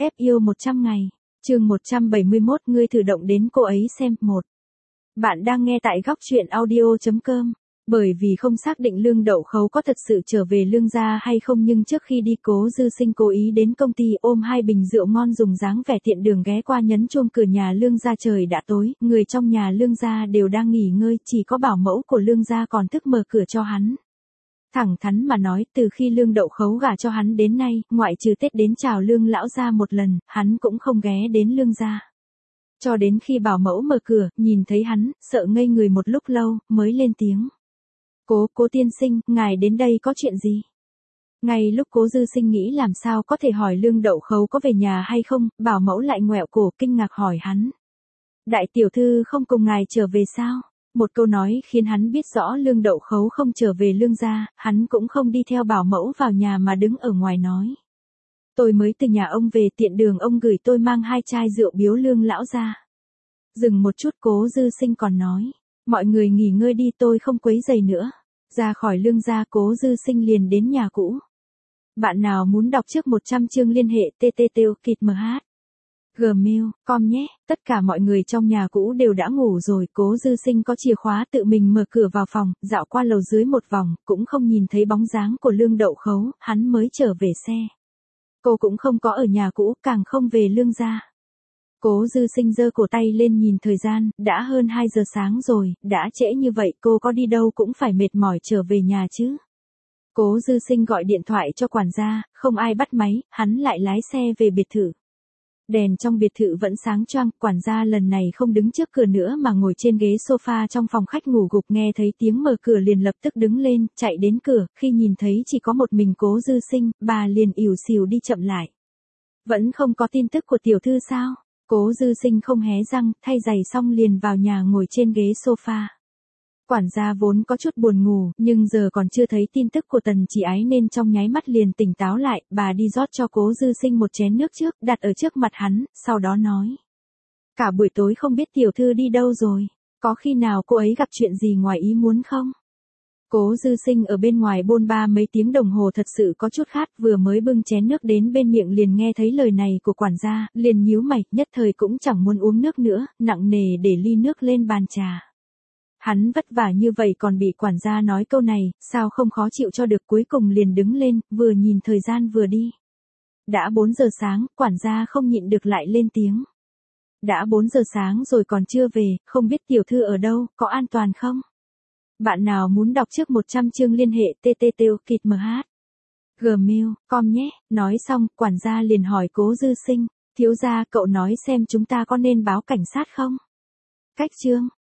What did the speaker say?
Ép yêu 100 ngày. Chương 171, ngươi thử động đến cô ấy xem. 1. Bạn đang nghe tại góc truyện audio.com. Bởi vì không xác định Lương Đậu Khấu có thật sự trở về Lương gia hay không, nhưng trước khi đi Cố Dư Sinh cố ý đến công ty ôm 2 bình rượu ngon, dùng dáng vẻ tiện đường ghé qua nhấn chuông cửa nhà Lương gia. Trời đã tối, người trong nhà Lương gia đều đang nghỉ ngơi, chỉ có bảo mẫu của Lương gia còn thức mở cửa cho hắn. Thẳng thắn mà nói, từ khi Lương Đậu Khấu gả cho hắn đến nay, ngoại trừ Tết đến chào Lương lão gia một lần, hắn cũng không ghé đến Lương gia. Cho đến khi bảo mẫu mở cửa, nhìn thấy hắn, sợ ngây người một lúc lâu, mới lên tiếng. Cố tiên sinh, ngài đến đây có chuyện gì? Ngay lúc Cố Dư Sinh nghĩ làm sao có thể hỏi Lương Đậu Khấu có về nhà hay không, bảo mẫu lại ngoẹo cổ kinh ngạc hỏi hắn. Đại tiểu thư không cùng ngài trở về sao? Một câu nói khiến hắn biết rõ Lương Đậu Khấu không trở về Lương gia, hắn cũng không đi theo bảo mẫu vào nhà mà đứng ở ngoài nói. Tôi mới từ nhà ông về, tiện đường ông gửi tôi mang 2 chai rượu biếu Lương lão gia. Dừng một chút Cố Dư Sinh còn nói. Mọi người nghỉ ngơi đi, tôi không quấy rầy nữa. Ra khỏi Lương gia, Cố Dư Sinh liền đến nhà cũ. Bạn nào muốn đọc trước 100 chương liên hệ http://gmail.com nhé. Tất cả mọi người trong nhà cũ đều đã ngủ rồi, Cố Dư Sinh có chìa khóa tự mình mở cửa vào phòng, dạo qua lầu dưới một vòng, cũng không nhìn thấy bóng dáng của Lương Đậu Khấu, hắn mới trở về xe. Cô cũng không có ở nhà cũ, càng không về Lương gia. Cố Dư Sinh giơ cổ tay lên nhìn thời gian, đã hơn 2 giờ sáng rồi, đã trễ như vậy cô có đi đâu cũng phải mệt mỏi trở về nhà chứ. Cố Dư Sinh gọi điện thoại cho quản gia, không ai bắt máy, hắn lại lái xe về biệt thự. Đèn trong biệt thự vẫn sáng choang, quản gia lần này không đứng trước cửa nữa mà ngồi trên ghế sofa trong phòng khách ngủ gục, nghe thấy tiếng mở cửa liền lập tức đứng lên, chạy đến cửa, khi nhìn thấy chỉ có một mình Cố Dư Sinh, bà liền ỉu xìu đi chậm lại. Vẫn không có tin tức của tiểu thư sao? Cố Dư Sinh không hé răng, thay giày xong liền vào nhà ngồi trên ghế sofa. Quản gia vốn có chút buồn ngủ, nhưng giờ còn chưa thấy tin tức của Tần Chỉ Ái nên trong nháy mắt liền tỉnh táo lại, bà đi rót cho Cố Dư Sinh một chén nước trước, đặt ở trước mặt hắn, sau đó nói. Cả buổi tối không biết tiểu thư đi đâu rồi, có khi nào cô ấy gặp chuyện gì ngoài ý muốn không? Cố Dư Sinh ở bên ngoài bôn ba mấy tiếng đồng hồ thật sự có chút khát, vừa mới bưng chén nước đến bên miệng liền nghe thấy lời này của quản gia, liền nhíu mày, nhất thời cũng chẳng muốn uống nước nữa, nặng nề để ly nước lên bàn trà. Hắn vất vả như vậy còn bị quản gia nói câu này, sao không khó chịu cho được, cuối cùng liền đứng lên, vừa nhìn thời gian vừa đi. Đã 4 giờ sáng, quản gia không nhịn được lại lên tiếng. Đã 4 giờ sáng rồi còn chưa về, không biết tiểu thư ở đâu, có an toàn không? Bạn nào muốn đọc trước 100 chương liên hệ http://gmail.com nhé. Nói xong, quản gia liền hỏi Cố Dư Sinh, thiếu gia cậu nói xem chúng ta có nên báo cảnh sát không? Cách chương